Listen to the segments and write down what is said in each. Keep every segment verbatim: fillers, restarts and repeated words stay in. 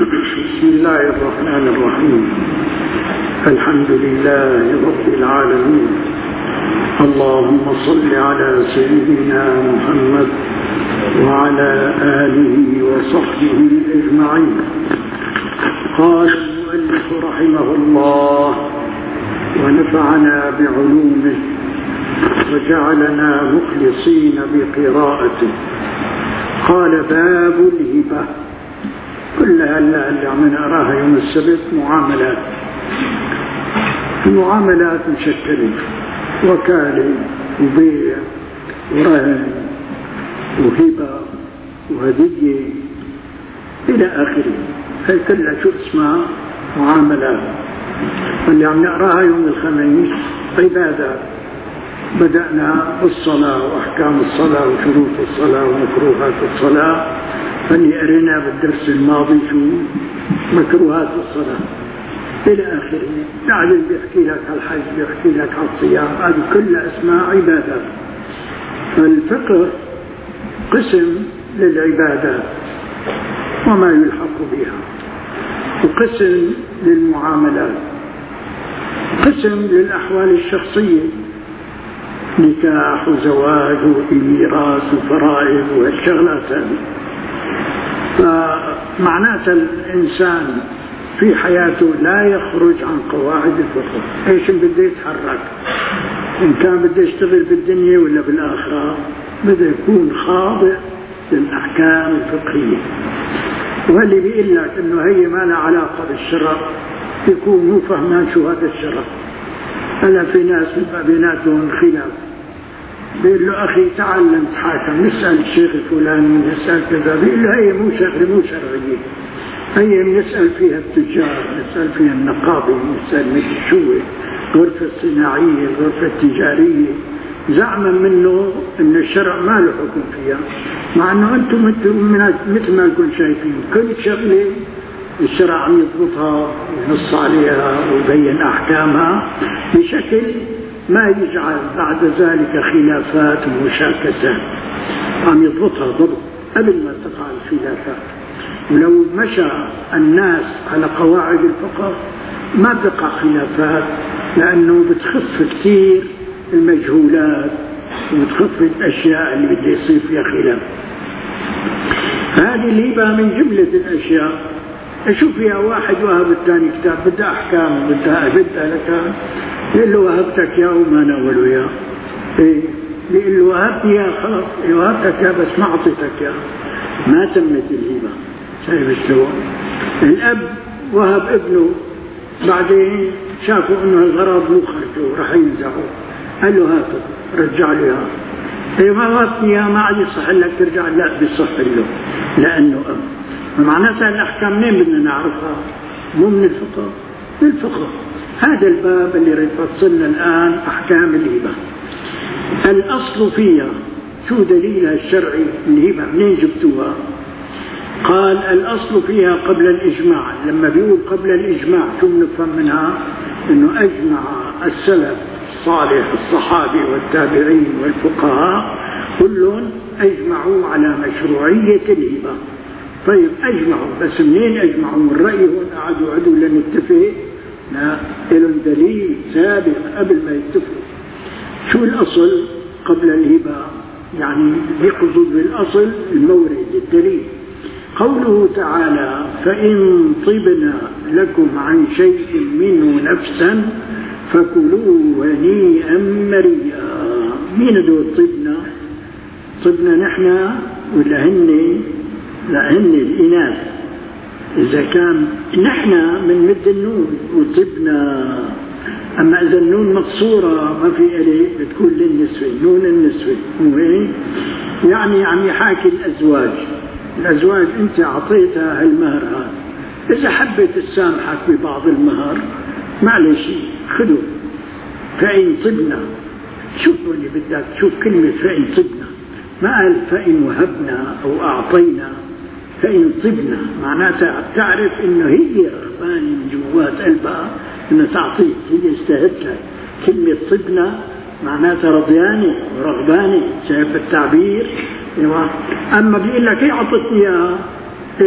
بسم الله الرحمن الرحيم. الحمد لله رب العالمين. اللهم صل على سيدنا محمد وعلى آله وصحبه أجمعين. قال المؤلف رحمه الله ونفعنا بعلومه وجعلنا مخلصين بقراءته. قال باب الهبة. كلها اللي عم نقراها يوم السبت معاملات المعاملات مشكلة، وكالة وبيع ورهن وهبة وهدية إلى آخره. هي كلها شو اسمها معاملات. اللي عم نقراها يوم الخميس عبادات. بدأنا بالصلاة وأحكام الصلاة وشروط الصلاة ومكروهات الصلاة. فاللي قرينا بالدرس الماضي شو مكروهات الصلاة إلى آخره. بعدين بيحكي لك على الحج، بيحكي لك على الصيام، هذه كلها اسمها عبادات. فالفقه قسم للعبادات وما يلحق بها، وقسم للمعاملات، قسم للأحوال الشخصية، نكاح وزواج وميراث وفرائض والشغلات هذه. فمعناته الإنسان في حياته لا يخرج عن قواعد الفقه. ايش بده يتحرك؟ إن كان بده يشتغل بالدنيا ولا بالآخرة بده يكون خاضع للأحكام الفقهية. واللي بيقول لك إنه هي ما لها علاقة بالشرع يكون مو فهمان شو هذا الشرع. هلا في ناس بيبقى بيناتهم خلاف، بيقول له أخي تعال نتحاكم، نسأل الشيخ الفلاني، نسأل كذا، بيقول له هي مو شغلة مو شرعية، هي نسأل فيها التجار، نسأل فيها النقابة، نسأل مثل شو الغرفة الصناعية، الغرفة التجارية، زعما منه أن الشرع ما له حكم فيها، مع أنه أنتم مثل ما نكون شايفين كل شغلة الشرع عم يضبطها وينص عليها ويبين أحكامها بشكل ما يجعل بعد ذلك خلافات ومشاكسات. عم يضبطها ضبط قبل ما تقع الخلافات. ولو مشى الناس على قواعد الفقه ما بتقع خلافات، لأنه بتخف كثير المجهولات وبتخف الأشياء اللي بده يصير فيها خلاف. هذه الهبة من جملة الأشياء. أشوف فيها واحد وهب الثاني كتاب بدها أحكام بدها بدها لك، يقول له وهبتك يا وما ناولوا يا إيه، يقول له وهبتني يا خلاص إيه وهبتك يا بس ما أعطيتك يا، ما تمت الهبة. شايف شلون؟ الأب وهب ابنه، بعدين شافوا إنه الغرض مو خرجوا راح ينزعوا، قال له هاته رجع له إياه. إيه ما وهبتني يا ما عاد يصح لك ترجع، لا بيصح له لأنه أب. فمعناتها الأحكام منين بدنا نعرفها؟ مو من الفقه، من الفقه. هذا الباب اللي رح يفصلنا الآن أحكام الهبة. الأصل فيها شو دليلها الشرعي؟ الهبة منين جبتوها؟ قال الأصل فيها قبل الإجماع. لما بيقول قبل الإجماع شو بنفهم منها؟ إنه أجمع السلف الصالح الصحابي والتابعين والفقهاء كلهم أجمعوا على مشروعية الهبة. طيب أجمعوا، بس منين أجمعوا؟ من رأيهم قعدوا عدوا لنتفق؟ لا، لهم دليل سابق قبل ما يتفقوا. شو الأصل قبل الهبة؟ يعني يقصد بالأصل المورد الدليل. قوله تعالى فإن طبنا لكم عن شيء منه نفسا فكلوه هنيئا مريئا. مين دول طبنا؟ طبنا نحن ولا هن؟ لا هن الإناث. إذا كان نحن من مد النون وطبنا، أما إذا النون مقصورة ما في إليه بتكون للنسوة، نون النسوة مو هيك؟ يعني عم يحاكي الأزواج. الأزواج أنت أعطيتها المهر هذا، إذا حبت تسامحك ببعض المهر معلش خذوا. فإن طبنا، شوف اللي بدك شوف كلمة فإن طبنا، ما قال فإن وهبنا أو أعطينا. فإن طبنا معناتها بتعرف إنه هي رغبانة من جوات قلبها إنه تعطيك، هي استهدت لك. كلمة طبنا معناتها رضيانة ورغبانة. شايف التعبير؟ أما بيقول لك هي عطتني إياها، إيه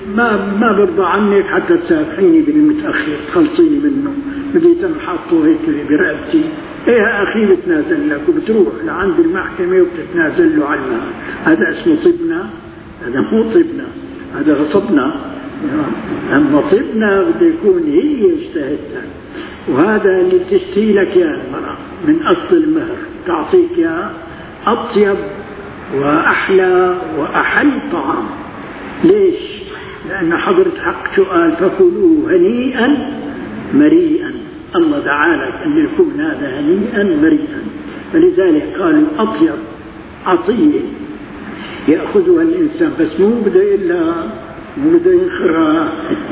ما ما برضى عنك حتى تسامحيني بالمتأخر تخلصيني منه، بدي تنحطه هيك برقبتي. ايه يا اخي بتنازل لك وبتروح لعند المحكمة وبتتنازل له على المال. هذا اسمه طبنا؟ هذا مو طبنا، هذا غصبنا. اما طبنا بده يكون هي اجتهدت، وهذا اللي بتشتي لك يا المرأة من أصل المهر، تعطيك يا أطيب وأحلى وأحل طعام. ليش؟ لأن حضرة حق سؤال فكلوه هنيئا مريئا، الله دعالك أن يكون هذا هنيئا مريئا، فلذلك قالوا أطيب عطية يأخذها الإنسان، بس مو بده إلا مو بده ينخرها.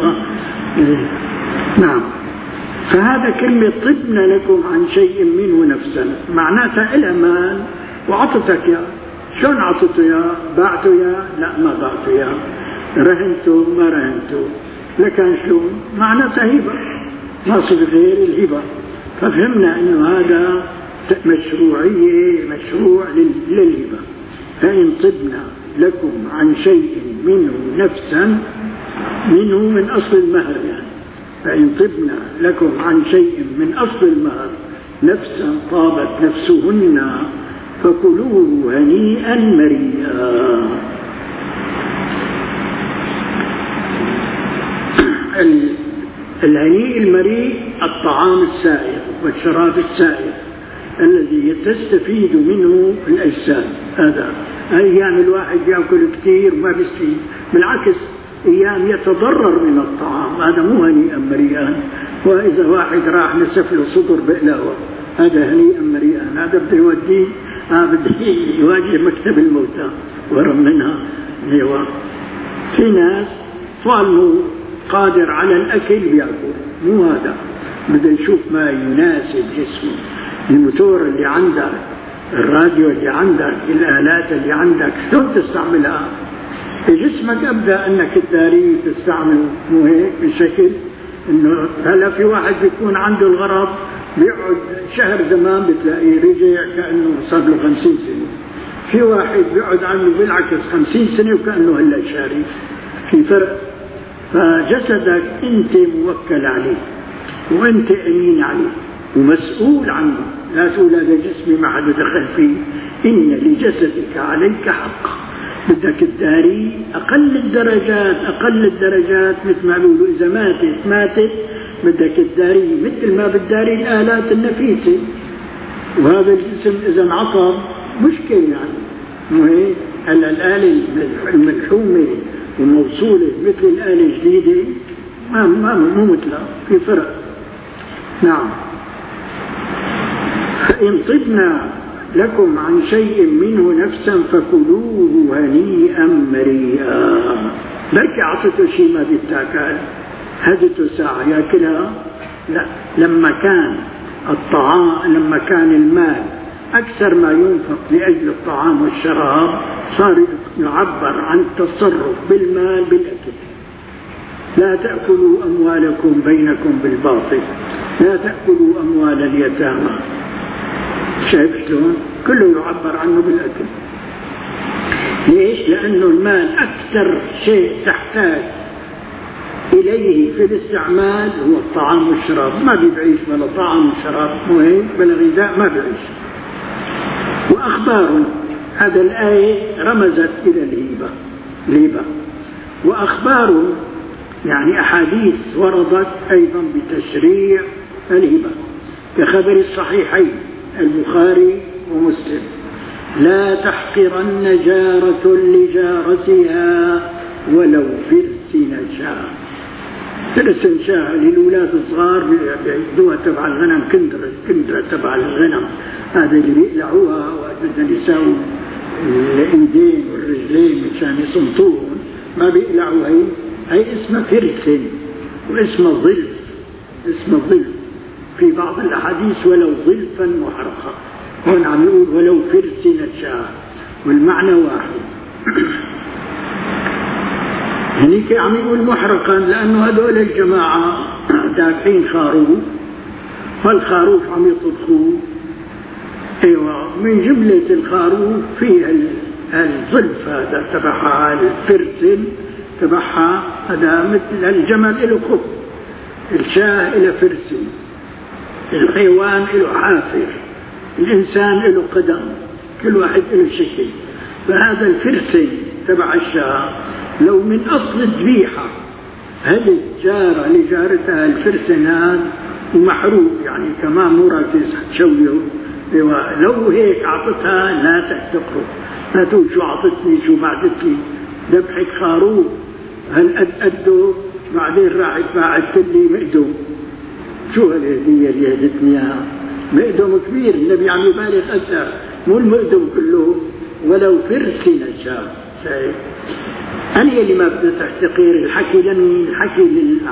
نعم. فهذا كلمة طبنا لكم عن شيء منه نفسا، معناتها إلى مال وعطتك يا. شلون عطته يا؟ بعته يا؟ لا ما بعته يا، رهنته ما رهنته، لكن شلون؟ معناتها هبة، ما صار غير الهبة. ففهمنا إنه هذا مشروعية، مشروع للهبة. فإن طبنا لكم عن شيء منه نفسا، منه من أصل المهر يعني، فإن طبنا لكم عن شيء من أصل المهر نفسا طابت نفسهن فكلوه هنيئا مريئا. الهنيء المريء الطعام السائر والشراب السائر الذي تستفيد منه الأجساد. هذا أيام الواحد يأكل كثير وما بيستفيد، بالعكس أيام يتضرر من الطعام، هذا مو هنيئا مريئا. وإذا واحد راح نسف له صدر بقلاوة، هذا هنيئا مريئا، هذا بده يوديه آه بده يواجه مكتب الموتى ورم منها. ايوه، في ناس طالما قادر على الأكل بيأكل، مو هذا، بده يشوف ما يناسب جسمه. الموتور اللي عندك، الراديو اللي عندك، الآلات اللي عندك، شلون تستعملها؟ جسمك أبدأ أنك تداري تستعمل، مو هيك بشكل إنه هلا في واحد بيكون عنده الغرض بيقعد شهر زمان بتلاقيه رجع كأنه صار له خمسين سنة. في واحد بيقعد عنه بالعكس خمسين سنة وكأنه هلا شاري، في فرق. فجسدك أنت موكل عليه وأنت أمين عليه ومسؤول عنه، لا تقول هذا جسمي ما حدا دخل فيه. إن لجسدك عليك حق، بدك تداري أقل الدرجات، أقل الدرجات مثل ما بيقولوا إذا ماتت ماتت بدك تداري مثل ما بتداري الآلات النفيسة. وهذا الجسم إذا انعطب مشكلة يعني، مو هيك؟ هلا الآلة الملحومة وموصولة مثل الآلة الجديدة ما ما مو مثلها، في فرق. نعم. فإن طبنا لكم عن شيء منه نفسا فكلوه هنيئا مريئا. بركي عطته شيء ما بيتاكل، هدته ساعة ياكلها؟ لا، لما كان الطعام، لما كان المال أكثر ما ينفق لأجل الطعام والشراب، صار يعبر عن التصرف بالمال بالأكل. لا تأكلوا أموالكم بينكم بالباطل، لا تأكلوا أموال اليتامى. شايف شلون؟ كله يعبر عنه بالأكل. ليش؟ لأنه المال أكثر شيء تحتاج إليه في الاستعمال هو الطعام والشراب. ما بيعيش بلا طعام وشراب، مو هيك؟ بلا غذاء ما بيعيش. وأخبار، هذا الآية رمزت إلى الهبة، الهبة. وأخبار يعني أحاديث وردت أيضا بتشريع الهبة، كخبر الصحيحين البخاري ومسلم: لا تحقرن جارة لجارتها ولو فرس نشاء. فرس نشاء للأولاد الصغار بيعدوها تبع الغنم، كندرة كندرة تبع الغنم، هذا اللي بيقلعوها وبدنا يساووا الإيدين والرجلين مشان يصمتوهم، ما بيقلعوا. هي هي اسمها فرس واسمها ظلف، اسمها ظلف في بعض الأحاديث ولو ظلفا محرقا. هون عم يقول ولو فرس نشاء، والمعنى واحد. هنيك عم يقول محرقا لأنه هذول الجماعة دافعين خروف، فالخروف عم يطبخوه. ايوه، من جملة الخروف فيه الظلف هذا تبع الفرس تبعها هذا مثل الجمل له خف، الشاه له فرسي، الحيوان له حافر، الإنسان له قدم، كل واحد له شكل. فهذا الفرسي تبع الشاه لو من أصل الذبيحة هذه الجارة لجارتها الفرسن هذا ومحروق يعني كمان مركز تشويه، لو هيك أعطتها لا تحتقره، لا تقول شو أعطتني شو بعدتني، ذبحك خروف هل قد قده بعدين راحت باعت لي مقدم، شو هالهدية اللي هدتني اياها؟ مقدم كبير، النبي عم يبالغ أكثر، مو المقدم كله ولو فرس نشاف. شايف؟ أنا اللي ما بدي تحتقير الحكي، لأن الحكي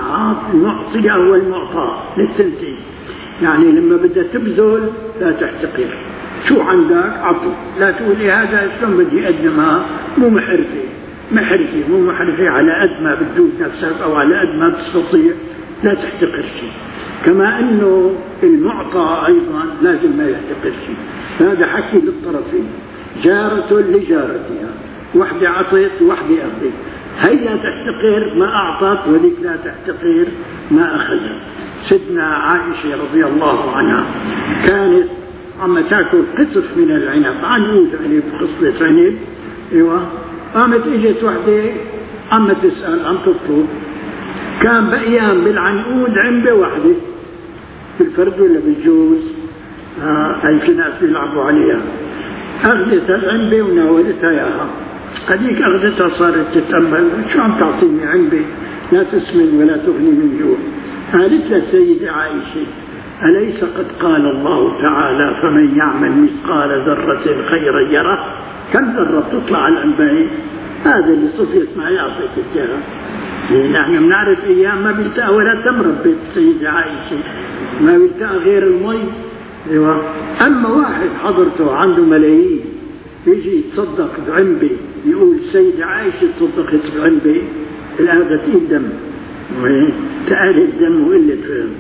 للمعطية هو المعطى للتنسيق، يعني لما بدها تبذل لا تحتقير، شو عندك عطي، لا تقولي هذا شلون بدي أقدمها، مو محرفة محرفة مو محرفة على قد ما بتجوز نفسك أو على قد ما تستطيع، لا تحتقر شيء. كما أنه المعطى أيضا لازم ما يحتقر شيء. هذا حكي للطرفين، جارة لجارتها، وحدة عطيت وحدة أخذت، هي لا تحتقر ما أعطت وذيك لا تحتقر ما أخذت. سيدنا عائشة رضي الله عنها كانت عم تاكل قطف من العنب، عنقود عنب، قصة عنب، ايوه، قامت اجت وحده عم تسأل عم تطلب، كان بقيان بالعنقود عنبة وحده، بالفرد ولا بالجوز، آه هي في ناس بيلعبوا عليها، اخذت العنبة وناولتها اياها، هذيك اخذتها صارت تتأمل، شو عم تعطيني عنبة لا تسمن ولا تغني من جوع. قالت لها سيدة عائشة أليس قد قال الله تعالى فمن يعمل مثقال ذرة خيرا يره؟ كم ذرة تطلع على العنبين؟ هذا اللي صفيت معي أعطيك إياها. نحن بنعرف أيام ما بيلتقى ولا تمر بيت سيدة عائشة، ما بيلتقى غير المي. أيوة. أما واحد حضرته عنده ملايين يجي يتصدق بعنبة، يقول سيدة عائشة تصدقت بعنبة، هذا تقيل دم، تقال الدم وقلة فهم.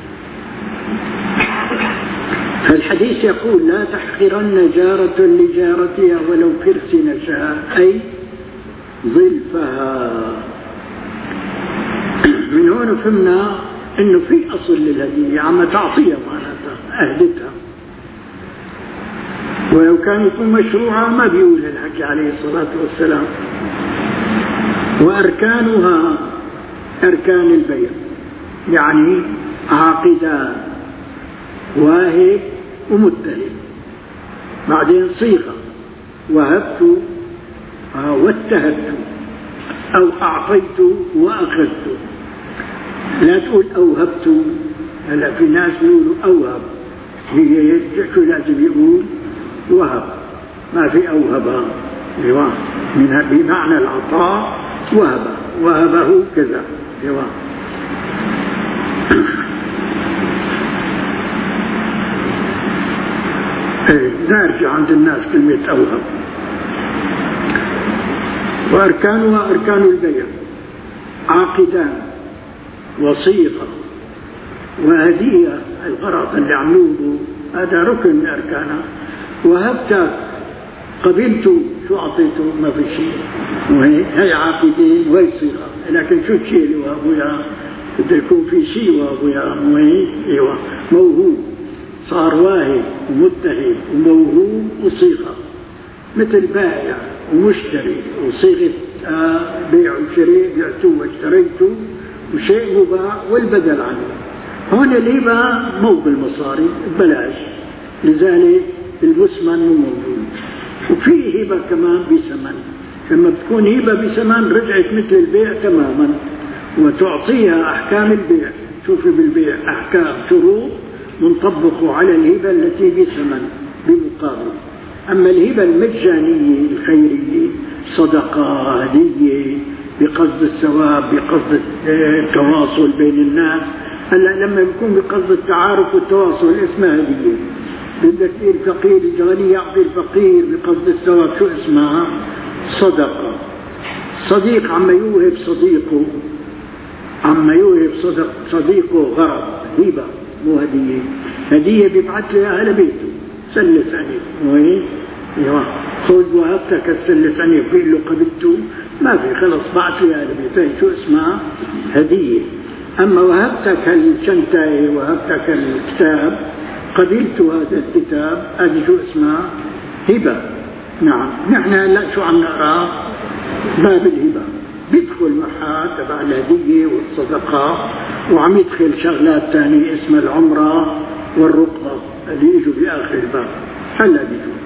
فالحديث يقول لا تحقرن جارة لجارتها ولو كرس نشاء، أي ظلفها. من هون فهمنا انه في اصل للهدية، عم تعطيها معناتها اهدتها، ولو كان يكون مشروعا ما بيقول الحكي عليه الصلاة والسلام. واركانها اركان البيع، يعني عاقدان، واهب ومتهم، بعدين صيغة وهبت واتهبت أو أعطيت وأخذت. لا تقول أوهبت، هلا في ناس يقولوا أوهب، هي شو لازم يقول؟ وهب، ما في أوهبها منها بمعنى العطاء، وهب وهبه كذا. نرجع عند الناس كلمة أوهب. وأركانها أركان البيع عاقدان وصيغة وهدية، الغرض اللي عملوه هذا ركن من أركانها. وهبت قبلت، شو أعطيته؟ ما في شيء، وهي هي عاقدين وهي صيغة، لكن شو الشيء اللي وهبويا؟ بده يكون في شيء وهبويا، وهي ايوه موهوب، صار واهب ومتهم وموهوب وصيغة، مثل بائع ومشتري وصيغة بيع وشراء، بعت واشتريت وشيء مباع والبدل عنه. هون الهبة مو بالمصاري، ببلاش، لذلك المثمن مو موجود. وفي هبة كمان بثمن، لما بتكون هبة بثمن رجعت مثل البيع تماما، وتعطيها أحكام البيع. شوفي بالبيع أحكام شروط منطبق على الهبة التي بثمن بمقابل. أما الهبة المجانية الخيرية، صدقة، هدية، بقصد الثواب، بقصد التواصل بين الناس. هلا لما يكون بقصد التعارف والتواصل اسمها هدية. بدك الفقير الغني يعطي الفقير بقصد الثواب، شو اسمها؟ صدقة. صديق عم يوهب صديقه، عم يوهب صدق صديقه غرض، هبة مو هدية. هدية بيبعث له اياها لبيته، سلف عنيف، وهي ايوه خذ وهبتك السلف عنيف، بيقول له قبلته ما في، خلص بعت لي هالبيتين شو اسمها هدية. أما وهبتك الشنتاي وهبتك الكتاب، قبلت هذا الكتاب، هذه شو اسمها هبة. نعم، نحن هلا شو عم نقرأ؟ باب الهبة، بيدخل محات تبع الهدية والصدقة، وعم يدخل شغلات ثانية اسمها العمرة والرقبة اللي يجوا بآخر الباب. هلا بيجوا.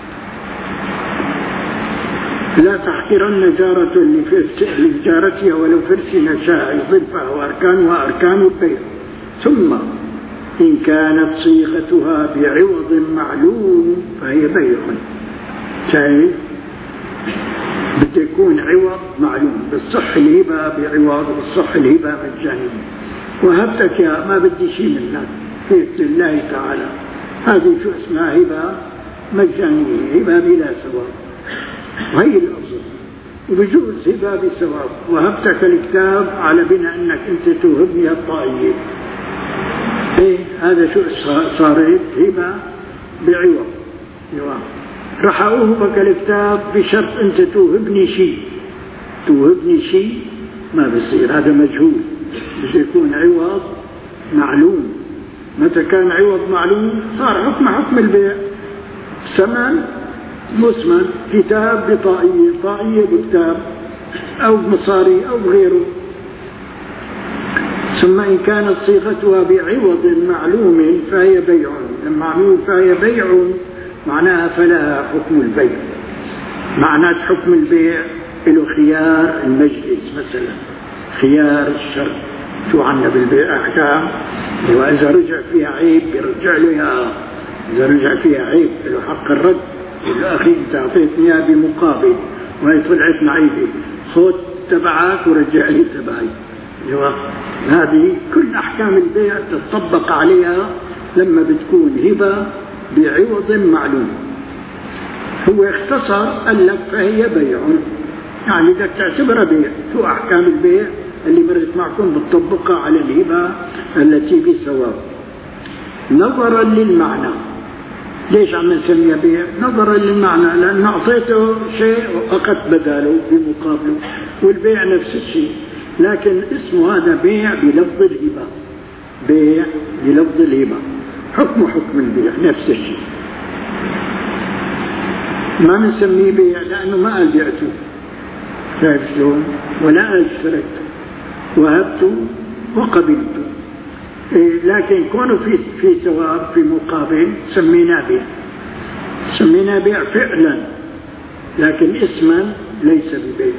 لا تحقرن جارة لجارتها ولو فرس نشاء ضلفها وأركانها أركان البيع. ثم إن كانت صيغتها بعوض معلوم فهي بيع. شايف؟ بده يكون عوض معلوم، بالصح الهبة بعوض وبالصح الهبة مجانية. وهبتك يا ما بدي شيء منك هيك لله تعالى، هذه شو اسمها هبة مجانية، هبة بلا ثواب، وهي الأصل. وبجوز هبة بثواب. وهبتك الكتاب على بناء أنك أنت توهبني الطائية. إيه هذا شو صارت هبة بعوض. راح أوهبك الكتاب بشرط أنت توهبني شيء، توهبني شيء ما بصير، هذا مجهول، بده يكون عوض معلوم. متى كان عوض معلوم صار حكم حكم البيع، ثمن مسمن، كتاب بطائية، طائية بكتاب أو بمصاري أو بغيره. ثم إن كانت صيغتها بعوض معلوم فهي بيع. لما عملوا فهي بيع معناها فلها حكم البيع. معنات حكم البيع له خيار المجلس، مثلا خيار الشرط. شو عنا بالبيع أحكام؟ وإذا رجع فيها عيب بيرجع له إياها، إذا رجع فيها عيب له حق الرد. يقول له أخي أنت أعطيتني إياها بمقابل وهي طلعت معيبة، خذ تبعك ورجع لي تبعي. هذه كل أحكام البيع تطبق عليها لما بتكون هبة بعوض معلوم. هو اختصر قال لك فهي بيع، يعني بدك تعتبرها بيع. شو أحكام البيع اللي مرت معكم بتطبقها على الهبة التي بثواب. نظرا للمعنى. ليش عم نسميها بيع؟ نظرا للمعنى، لأن أعطيته شيء وأخذت بداله بمقابله، والبيع نفس الشيء، لكن اسمه هذا بيع بلفظ الهبة. بيع بلفظ الهبة، حكم حكم البيع نفس الشيء. ما بنسميه بيع لأنه ما قال بعته، شايف شلون؟ ولا قال اشتريته، وهبته وقبلته. إيه، لكن كونه في في ثواب في مقابل سميناه بيع، سميناه بيع فعلا، لكن اسما ليس ببيع.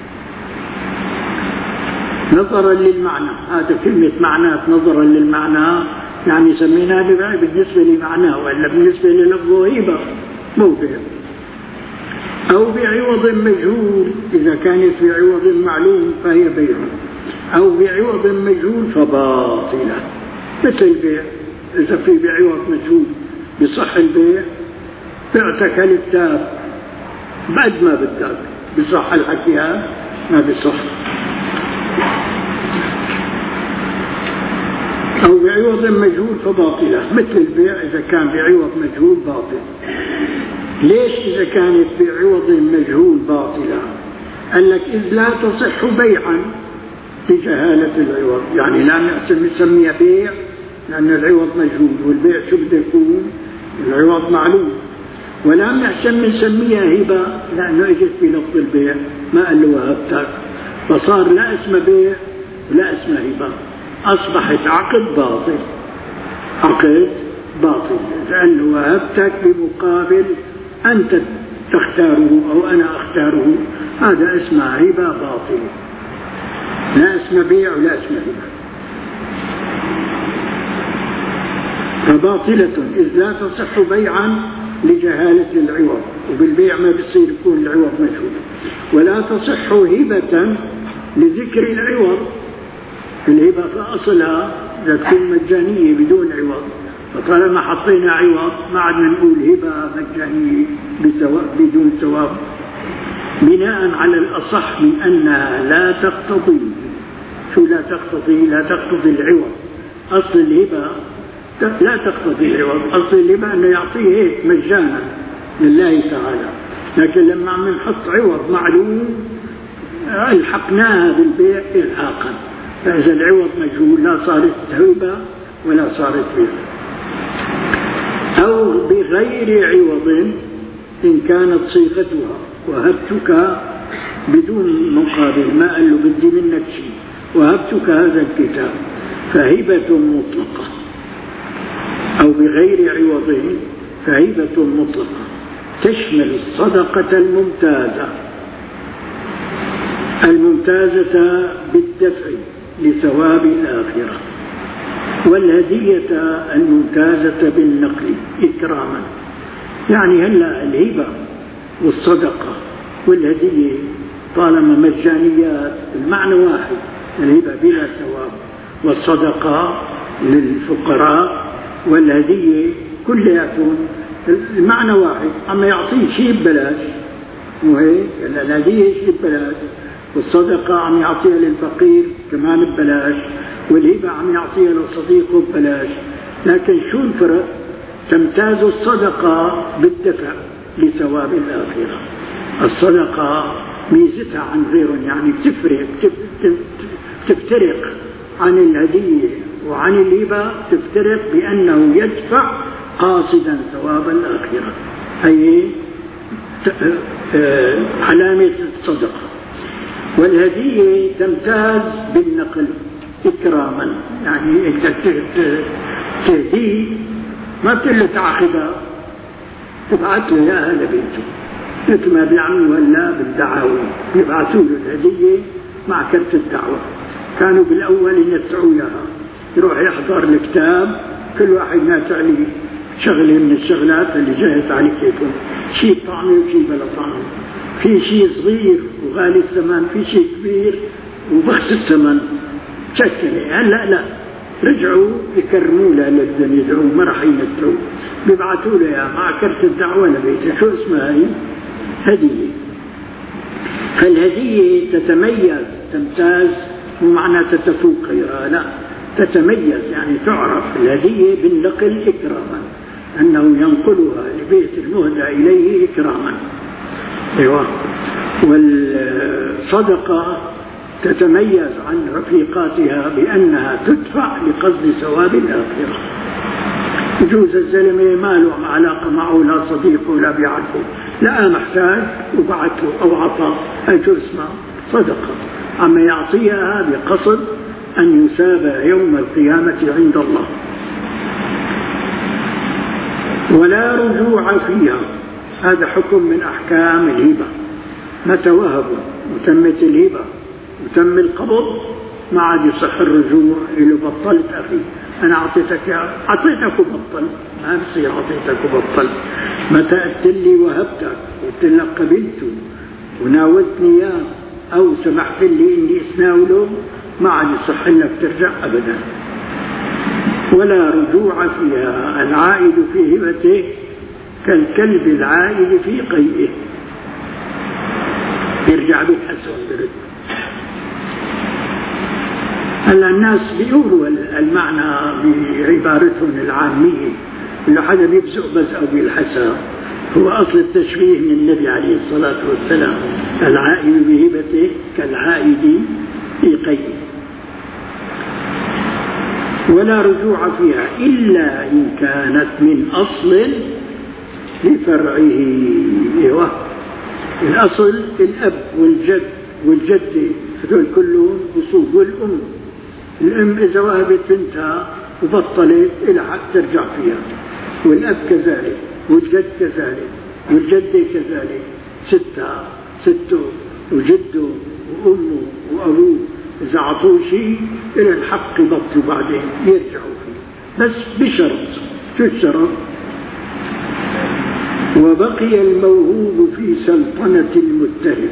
نظرا للمعنى، هذا كلمة معنى، نظرا للمعنى يعني سميناه ببيع بالنسبة لمعناه، وإلا بالنسبة للفظه هبة مو بيع. أو بعوض مجهول، إذا كانت بعوض معلوم فهي بيع، أو بعوض مجهول فباطلة. مثل البيع، إذا في بعوض مجهول بصح البيع. بعتك الكتاب بعد ما بدك، بصح الحكي هذا؟ ما بصح. أو بعوض مجهول فباطلة، مثل البيع إذا كان بعوض مجهول باطل. ليش إذا كانت بعوض مجهول باطلة؟ قال لك إذ لا تصح بيعا لجهالة العوض، يعني لا نحسن نسميها بيع لأن العوض مجهول، والبيع شو بده يكون؟ العوض معلوم. ولا نحسن نسميها هبة لأنه اجت بلفظ البيع، ما قال له وهبتك، فصار لا اسم بيع ولا اسم هبة، أصبحت عقد باطل، عقد باطل. لأنه وهبتك بمقابل أنت تختاره أو أنا أختاره، هذا اسمه هبة باطل، لا اسم بيع ولا اسم هبة. فباطلة إذ لا تصح بيعا لجهالة العوض، وبالبيع ما بيصير يكون العوض مجهول. ولا تصح هبة لذكر العوض، الهبة في أصلها إذا تكون مجانية بدون عوض، فطالما حطينا عوض ما عدنا نقول هبة مجانية بدون ثواب، بناء على الأصح من أنها لا تقتضي. شو لا تقتضي؟ لا تقتضي العوض. أصل الهبة لا تقتضي العوض، أصل الهبة أنه يعطيه هيك مجانا لله تعالى، لكن لما عم نحط عوض معلوم ألحقناها بالبيع إلحاقا، فإذا العوض مجهول لا صارت هبة ولا صارت بيع. أو بغير عوض إن كانت صيغتها وهبتك بدون مقابل، ما قال له بدي منك شيء، وهبتك هذا الكتاب، فهبة مطلقة. أو بغير عوض فهبة مطلقة تشمل الصدقة الممتازة الممتازة بالدفع لثواب الآخرة، والهدية الممتازة بالنقل إكراما. يعني هلا الهبة والصدقة والهدية طالما مجانيات المعنى واحد، الهبة بلا ثواب، والصدقة للفقراء والهدية كلياتهم المعنى واحد. أما يعطيه شيء ببلاش وهيك، الهدية شيء ببلاش، والصدقة عم يعطيها للفقير كمان ببلاش، والهبة عم يعطيها لصديقه ببلاش. لكن شو الفرق؟ تمتاز الصدقة بالدفع لثواب الآخرة. الصدقة ميزتها عن غيرهم، يعني بتفرق تفترق عن الهدية وعن الهبة، تفترق بأنه يدفع قاصدا ثواب الآخرة، هي علامة الصدقة. والهدية تمتاز بالنقل إكراما، يعني أنت تهديه ما بتقول له تعاقبها، تبعث له إياها لبيته، مثل ما بيعملوا هلا بالدعاوى، يبعثوا له الهدية مع كرت الدعوة. كانوا بالأول ينسعوا إياها، يروح يحضر الكتاب، كل واحد ناسع عليه شغلة من الشغلات اللي جاهز على كيفهم، شيء طعمه وشيء بلا طعمه، في شيء صغير وغالي الثمن، في شيء كبير وبخس الثمن شكله. هلا لا، رجعوا يكرموا له لازم يدعوا، ما راح ينسعوا، بيبعثوا له يا مع كرت الدعوة لبيته. شو اسمها هي؟ هدية. فالهدية تتميز، تمتاز، مو معنى تتفوق غيرها، لا، تتميز يعني تعرف الهدية بالنقل إكراما، أنه ينقلها لبيت المهدى إليه إكراما. أيوة. والصدقة تتميز عن رفيقاتها بأنها تدفع لقصد ثواب الآخرة. يجوز الزلمة ما له علاقة معه، لا صديق ولا بيعرفه، لا محتاج وبعته أو عطى، أجر اسمه صدقة، عما يعطيها بقصد أن يساب يوم القيامة عند الله. ولا رجوع فيها، هذا حكم من أحكام الهبة. متى وهبوا وتمت الهبة وتم القبض ما عاد يصح الرجوع، إلى بطلت أخي أنا أعطيتك أعطيتك وبطل، ما بصير أعطيتك وبطل. متى قلت لي وهبتك قلت لك قبلته وناولتني إياه أو سمحت لي إني أسناوله، ما عاد يصح لك ترجع أبدا. ولا رجوع فيها، العائد في هبته كالكلب العائد في قيئه، يرجع بالحسن برد. هلا الناس بيقولوا المعنى بعبارتهم العامية، إنه حدا بيبزق بزقه بالحسن، هو أصل التشبيه من النبي عليه الصلاة والسلام، العائد بهبته كالعائد في قيئه. ولا رجوع فيها إلا إن كانت من أصل لفرعه. إيوه، الأصل الأب والجد والجدة، هذول كلهم أصول. والأم، الأم إذا وهبت بنتها وبطلت إلى حق ترجع فيها، والأب كذلك، والجد كذلك، والجدة كذلك، ستة سته وجده وأمه وأبوه إذا عطوه شيء إلى الحق يبطلوا بعدين يرجعوا فيه، بس بشرط. شو الشرط؟ وبقي الموهوب في سلطنة المتهم.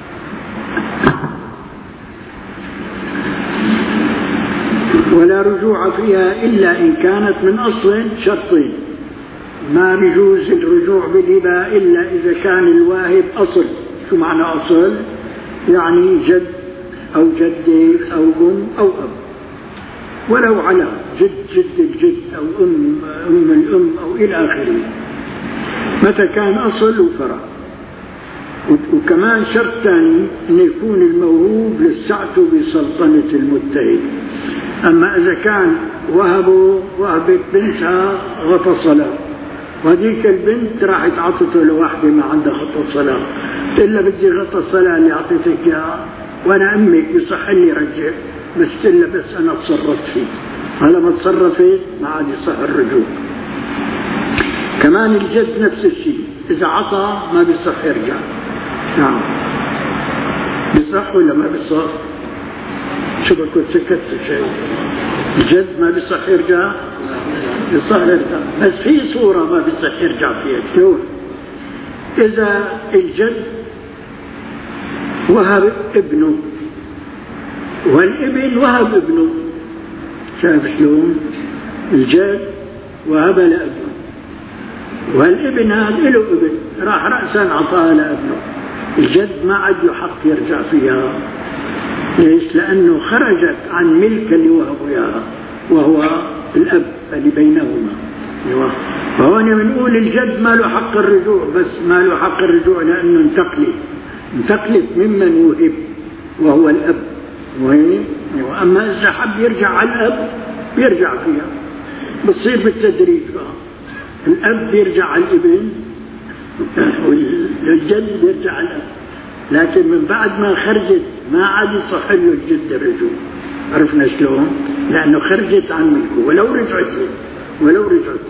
ولا رجوع فيها إلا إن كانت من أصل شرطين، ما بيجوز الرجوع بالهبة إلا إذا كان الواهب أصل. شو معنى أصل؟ يعني جد أو جدة أو أم أو أب، ولو على جد جد الجد أو أم أم الأم أو إلى آخره. متى كان أصل وفرع. وكمان شرط ثاني أن يكون الموهوب لسعته بسلطنة المتهم. أما إذا كان وهبوا وهبت بنتها غطى صلاة، وهذيك البنت راحت عطته لوحدة ما عندها غطى صلاة، إلا بدي غطى الصلاة اللي أعطيتك إياه وأنا أمك يصح لي رجع، بس إلا بس أنا تصرفت فيه، هلا ما تصرفت ما عاد يصح الرجوع. كمان الجد نفس الشيء، إذا عطى ما بيصح يرجع. نعم بيصح ولا ما بيصح؟ شو بكون سكت شيء؟ الجد ما بيصح يرجع؟ بيصح يرجع، بس في صورة ما بيصح يرجع فيها. شلون؟ إذا الجد وهب ابنه والابن وهب ابنه، شايف شلون؟ الجد وهب لابنه والابن هذا له ابن راح رأسا عطاها لابنه، الجد ما عاد له حق يرجع فيها. ليش؟ لأنه خرجت عن ملك اللي وهبوا إياها وهو الأب اللي بينهما. فهون بنقول الجد ما له حق الرجوع، بس ما له حق الرجوع لأنه انتقلت انتقلت ممن وهب وهو الأب. أما إذا حب يرجع على الأب بيرجع فيها، بتصير بالتدريج بقى، الأب بيرجع على الابن والجد بيرجع على الأب، لكن من بعد ما خرجت ما عاد يصح له الجد الرجوع. عرفنا شلون؟ لأنه خرجت عن ملكه ولو رجعت ولو رجعت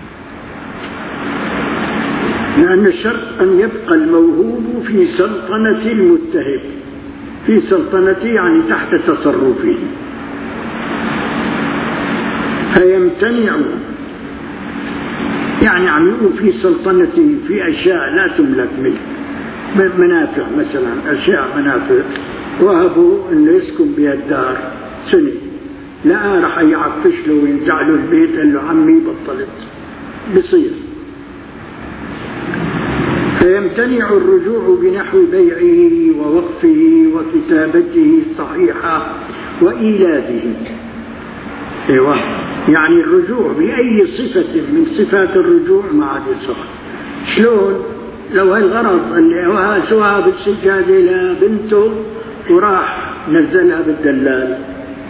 لأن الشرط أن يبقى الموهوب في سلطنة المتهم، في سلطنته يعني تحت تصرفه، فيمتنع يعني عم يقول في سلطنته في أشياء لا تملك ملك، منافع مثلا، أشياء منافع وهبوا أنه يسكن بها الدار سنة، لا راح يعفش له وينزع له البيت، قال له عمي بطلت، بصير. فيمتنع الرجوع بنحو بيعه ووقفه وكتابته الصحيحة وإيلاده. ايوه، يعني الرجوع بأي صفة من صفات الرجوع ما عاد يصح. شلون؟ لو هالغرض اللي سواها بالسجادة لبنته وراح نزلها بالدلال،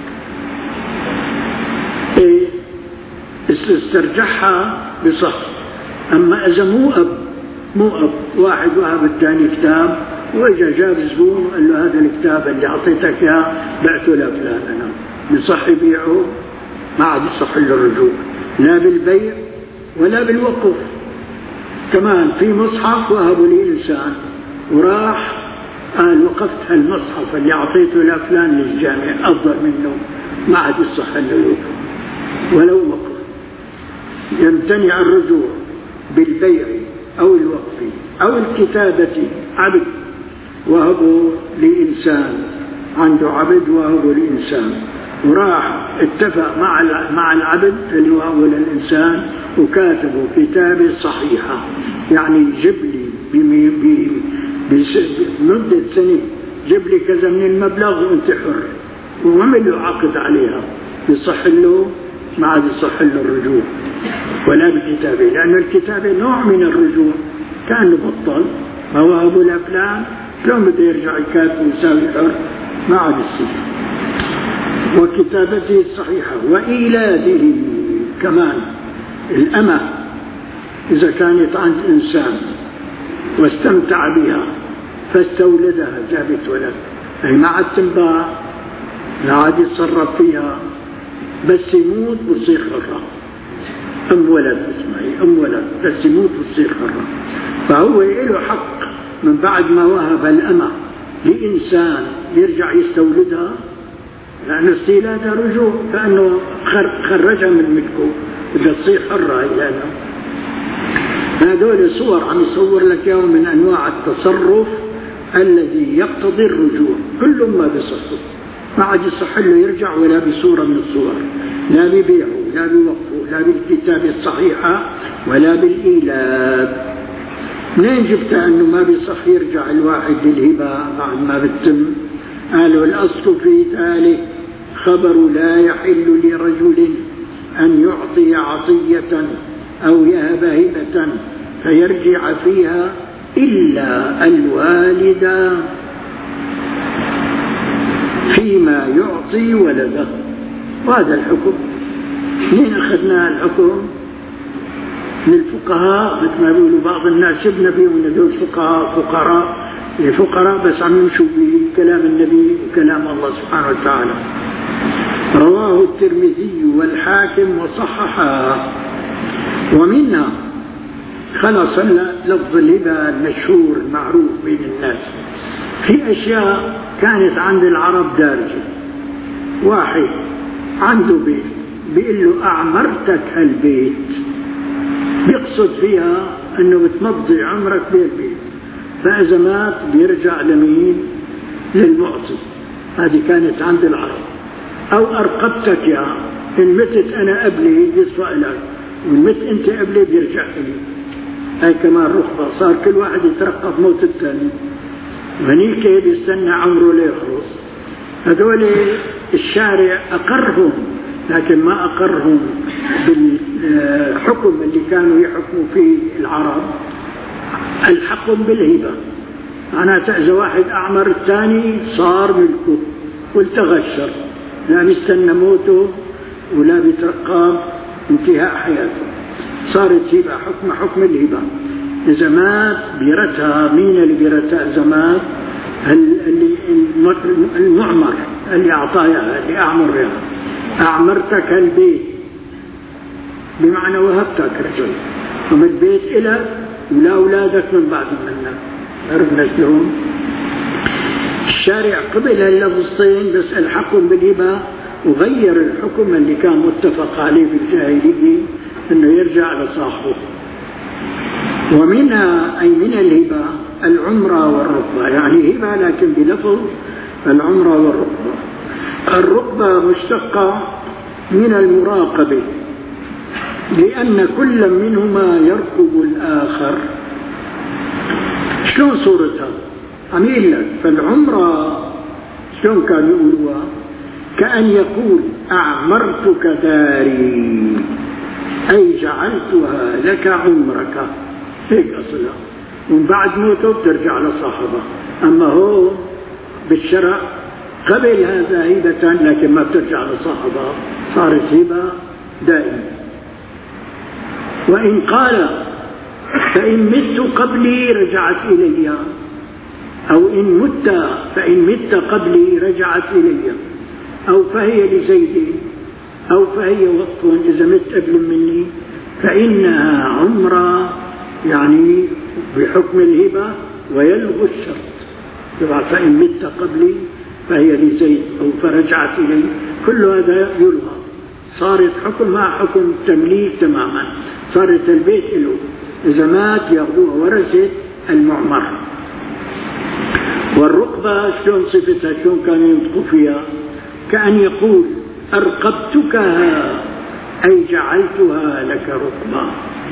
ايه استرجعها بصح. اما اذا مو اب مو اب واحد وهب الثاني كتاب واجا جاب زبون وقال له هذا الكتاب اللي اعطيتك اياه بعته لفلان انا، بصح يبيعه؟ ما عاد يصح له الرجوع، لا بالبيع ولا بالوقف. كمان في مصحف وهبوا لي انسان وراح قال وقفت هالمصحف اللي اعطيته لفلان للجامع افضل منه، ما عاد يصح له الوقف ولو وقف. يمتنع الرجوع بالبيع او الوقف او الكتابة. عبد وهبوا لإنسان، عنده عبد وهبوا لإنسان وراح اتفق مع مع العبد اللي هو للإنسان وكاتبوا كتابة صحيحة، يعني جيب لي بمدة سنة جيب لي كذا من المبلغ وانت حر، وعمل له عقد عليها، يصح له؟ ما عاد يصح له الرجوع ولا بالكتابة، لأن الكتابة نوع من الرجوع، كأنه بطل هو أبو الأفلام شلون بده يرجع يكاتب ويساوي حر؟ ما عاد يصير. وكتابته الصحيحة وإيلاده. كمان الأمة إذا كانت عند إنسان واستمتع بها فاستولدها جابت ولد، أي ما عاد تنباع، لا عاد يتصرف فيها، بس يموت بتصير حرة. أم ولد اسمعي، أم ولد بس يموت بتصير حرة. فهو له حق من بعد ما وهب الأمة لإنسان يرجع يستولدها، لأن استيلادها رجوع، كأنه خرجها من ملكه، بدها تصير حرة. لأنه هذول صور عم يصور لك يوم من أنواع التصرف الذي يقتضي الرجوع، كل ما بصفه ما عاد يصح له يرجع ولا بصورة من الصور، لا ببيعه لا بوقفه لا بالكتابة الصحيحة ولا بالإيلاد. منين جبت أنه ما بيصح يرجع الواحد للهبة بعد ما بتتم؟ قالوا الأصل في ذلك خبر لا يحل لرجل أن يعطي عطية أو يهب هبة فيرجع فيها إلا الوالد فيما يعطي ولده. وهذا الحكم من أخذنا الحكم من الفقهاء، مثل ما يقولوا بعض الناس ابن بيهم دول فقهاء فقراء فقراء بس عم يمشوا بكلام النبي وكلام الله سبحانه وتعالى. رواه الترمذي والحاكم وصححه. ومنها خلص لفظ الهبة المشهور المعروف بين الناس. في أشياء كانت عند العرب دارجة. واحد عنده بيت بيقول له أعمرتك هالبيت، بيقصد فيها أنه بتمضي عمرك بالبيت، فإذا مات بيرجع لمين؟ للمعطي. هذه كانت عند العرب. أو أرقبتك يا إن متت أنا قبلي يصفى لك، وإن مت أنت قبلي بيرجع لي. هاي كمان رخبة، صار كل واحد يترقب موت الثاني، هنيك بيستنى عمره ليخلص. هذول الشارع أقرهم، لكن ما أقرهم بالحكم اللي كانوا يحكموا فيه العرب، الحكم بالهبة. معناتها إذا واحد أعمر الثاني صار ملكه والتغى الشر، لا بيستنى موته ولا بيترقب انتهاء حياته، صارت هبة. حكم حكم الهبة. إذا مات بيرتها مين اللي بيرتها؟ إذا مات اللي المعمر اللي أعطاها اللي أعمر أعمرتك البيت بمعنى وهبتك رجل، ومن البيت إلك ولا أولادك من بعد منك. عرفنا شلون؟ الشارع قبل هاللفظين بس الحكم بالهبة، وغير الحكم اللي كان متفق عليه في الجاهلية انه يرجع لصاحبه. ومنها اي من الهبة العمرة والركبة، يعني هبة لكن بلفظ العمرة والركبة. الركبة مشتقة من المراقبة، لأن كل منهما يركب الآخر. شلون صورتها؟ عميل لك. فالعمرة شلون كانوا يقولوها؟ كأن يقول أعمرتك داري، أي جعلتها لك عمرك، هيك أصلها، ومن بعد موته بترجع لصاحبها. أما هو بالشرع قبل هذا هبة لكن ما بترجع لصاحبها، صارت هبة دائمة. وإن قال فإن مت قبلي رجعت إلي، أو إن مت فإن مت قبلي رجعت إلي، أو فهي لزيد، أو فهي وقف إذا مت قبل مني، فإنها عمرة يعني بحكم الهبة ويلغو الشرط. طبعا فإن مت قبلي فهي لزيد أو فرجعت إلي، كل هذا يلغى. صارت حكمها حكم تمليك تماما، صارت البيت له، إذا مات يأخذوها ورثة المعمر. والركبة شلون صفتها؟ شلون كانوا ينطقوا فيها؟ كأن يقول أرقبتكها، أي جعلتها لك ركبة.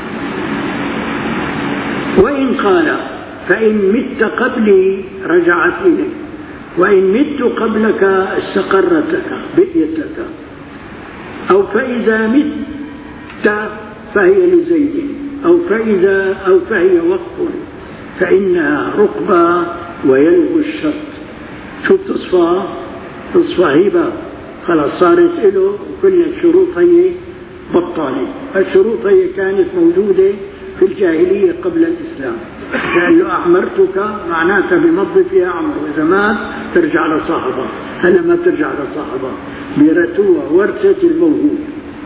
وإن قال فإن مت قبلي رجعت إلي، وإن مت قبلك استقرتك بقيتك، أو فإذا مت فهي لزيد، أو فإذا أو فهي وقف، فإنها ركبة ويلغو الشرط. شو تصفى؟ تصفى هبة، خلاص صارت له، وكل الشروط هي بطالة. الشروط هي كانت موجودة في الجاهلية قبل الإسلام. قال له أعمرتك معناتها بمضي فيها عمر، وإذا مات ترجع لصاحبها. هلا ما ترجع لصاحبها، بيرثوها ورثة الموهوب.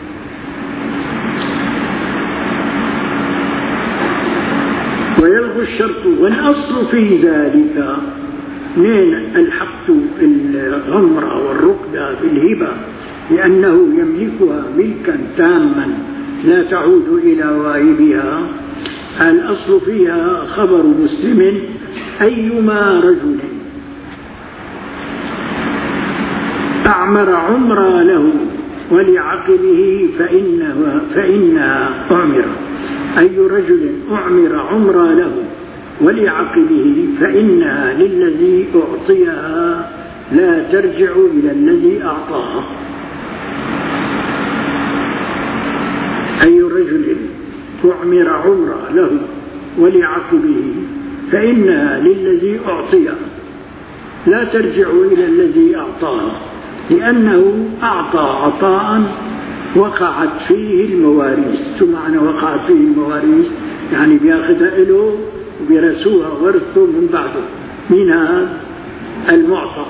ويلغو الشرط. والأصل في ذلك من الحق الغمرة والركبة بالهبة، لأنه يملكها ملكا تاما لا تعود إلى واهبها. الأصل فيها خبر مسلم أيما رجل أعمر عمرا له ولعقبه فإنها, فإنها أعمر. أي رجل أعمر عمرا له ولعقبه فإنها للذي أعطيها لا ترجع إلى الذي أعطاها. أي رجل أعمر عمرا له ولعقبه فإنها للذي أعطيها لا ترجع إلى الذي أعطاها، لأنه أعطى عطاء وقعت فيه المواريث. شو معنى وقعت فيه المواريث؟ يعني بياخذها له وبيرثوها ورثه من بعده. من هذا المعطى.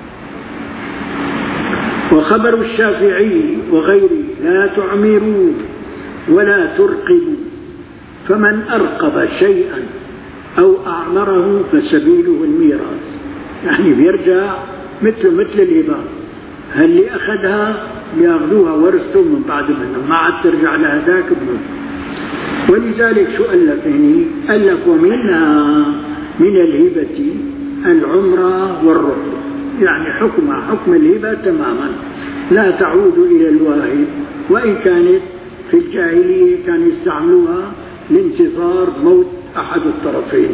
وخبر الشافعي وغيره لا تعمروا ولا ترقبوا، فمن أرقب شيئا أو أعمره فسبيله الميراث. يعني بيرجع مثل مثل الهبة، هل اللي أخذها بياخذوها ورثته من بعد منه، ما عاد ترجع لهذاك ابنه. ولذلك شو قال لك هني؟ قال لك ومنها من الهبة العمرة والرقبة، يعني حكمها حكم الهبة تماما، لا تعود إلى الواهب، وإن كانت في الجاهلية كانوا يستعملوها لانتظار موت أحد الطرفين.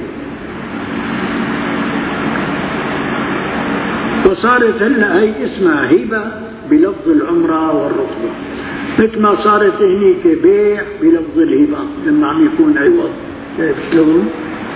وصارت هلا هي اسمها هبة بلفظ العمرة والرقبة، مثل ما صارت هنيك بيع بلفظ الهبة لما عم يكون عوض. كيف شلون؟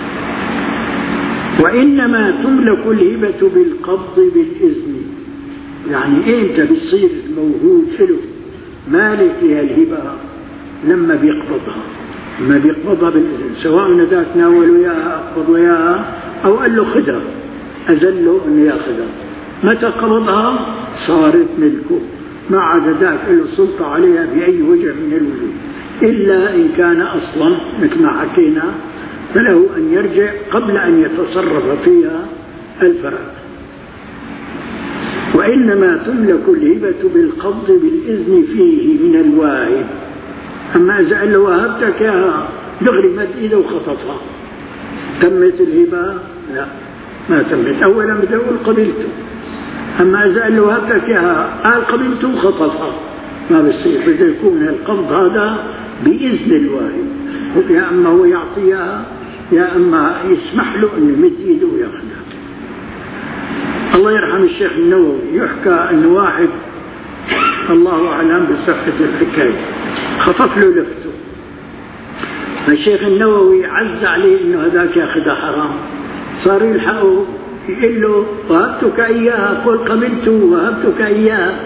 وإنما تملك الهبة بالقبض بالإذن، يعني أنت بتصير موهوب له مالك لها الهبة لما بيقبضها، لما بيقبضها بالإذن، سواء نداك ناول وياها أقبض وياها أو قال له خذها أذن له أنه ياخذها. متى قبضها صارت ملكه، ما عاد ذاك له سلطة عليها بأي وجه من الوجوه، إلا إن كان أصلا مثل ما حكينا فله أن يرجع قبل أن يتصرف فيها الفرق. وإنما تملك الهبة بالقبض بالإذن فيه من الواهب. أما إذا قال له وهبتك ياها دغري مد إيده وخطفها، تمت الهبة؟ لا، ما تمت. أولا بدأ يقول قبلته، أما إذا قال له وهبتك ياها قال قبلته وخطفها، ما بصير. بده يكون القبض هذا بإذن الواهب، يا أما هو يعطيها يا أما يسمح له أن يمد إيده ويأخذها. الله يرحم الشيخ النووي يحكى أن واحد الله أعلم بصحة الحكاية خطف له لفته، فالشيخ النووي عز عليه أنه هذاك يأخذها حرام، صار يلحقه يقول له وهبتك إياها، قل قبلته وهبتك إياها.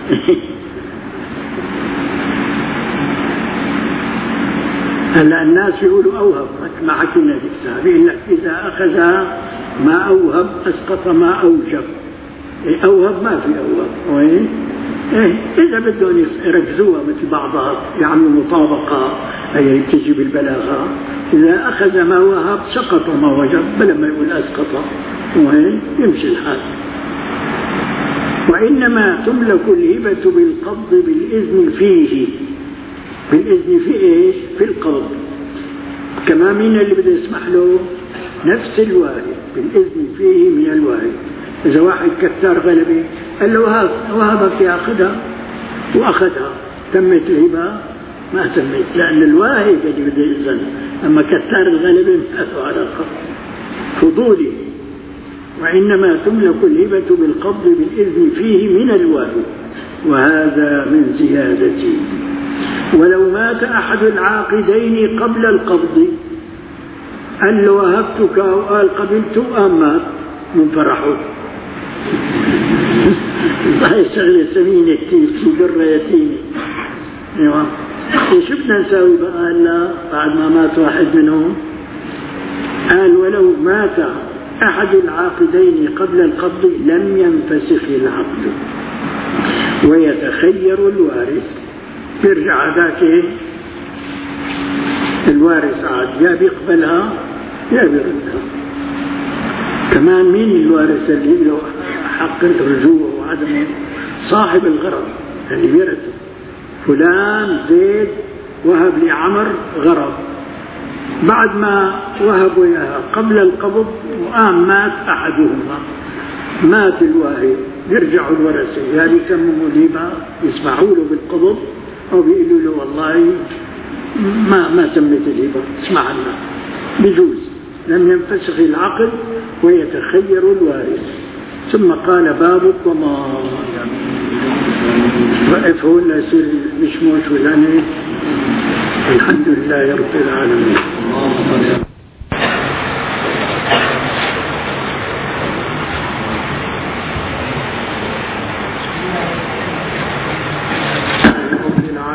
هلا الناس يقولوا أوهب ما حكينا بالكتاب، يقول لك إذا أخذها ما أوهب أسقط ما أوجب. أوهب ما في أوهب، وين؟ إيه إذا بدهم يركزوها مثل بعضها يعملوا مطابقة هي تجي بالبلاغة، إذا أخذ ما وهب سقط ما وجب، بل ما يقول أسقط وين يمشي الحال. وإنما تملك الهبة بالقبض بالإذن فيه، بالإذن في إيش؟ في القبض. كما مين اللي بده يسمح له؟ نفس الواهب، بالإذن فيه من الواهب. إذا واحد كتار غلبي قال له وهب وهبك ياخذها وأخذها، تمت الهبة؟ ما تمت، لأن الواهب اللي بده يأذن. أما كتار الغلبي ما له علاقة، فضولي. وإنما تملك الهبة بالقبض بالإذن فيه من الواهب، وهذا من زيادته. ولو مات أحد العاقدين قبل القبض قال له وهبتك وقال قبلته، أم مات من فرحه. هاي شغلة ثمينة كتير، در يتيم. ايوه شو بدنا نساوي بقى؟ هلا بعد ما مات واحد منهم قال ولو مات أحد العاقدين قبل القبض لم ينفسخ العقد ويتخير الوارث. يرجع ذاك الوارث عاد يا بيقبلها يا بيردها. كمان مين الوارث اللي له حق الرجوع وعدمه؟ صاحب الغرض اللي بيرثه. فلان زيد وهب لعمر غرض، بعد ما وهبوا اياها قبل القبض وقام مات احدهما، مات الواهب، يرجعوا الورثه يا اللي يسموه الهبه يسمعوا له بالقبض او بيقولوا له والله ما ما تمت الهبه اسمع لنا، بجوز لم ينفسخ العقد ويتخير الوارث. ثم قال باب الضمان. وقف هون يصير مشموش ولا الحمد لله رب العالمين.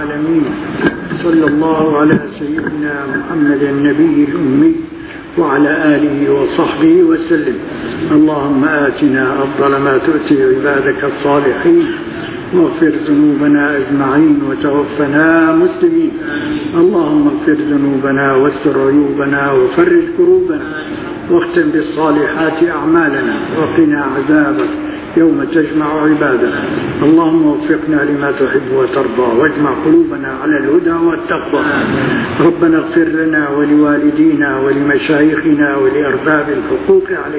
العالمين. صلى الله على سيدنا محمد النبي الأمي وعلى آله وصحبه وسلم. اللهم آتنا أفضل ما تؤتي عبادك الصالحين، واغفر ذنوبنا أجمعين وتوفنا مسلمين. اللهم اغفر ذنوبنا واستر عيوبنا وفرج كروبنا، واختم بالصالحات أعمالنا، وقنا عذابك يوم تجمع عبادنا. اللهم وفقنا لما تحب وترضى، واجمع قلوبنا على الهدى والتقوى. ربنا اغفر لنا ولوالدينا ولمشايخنا ولأرباب الحقوق علينا.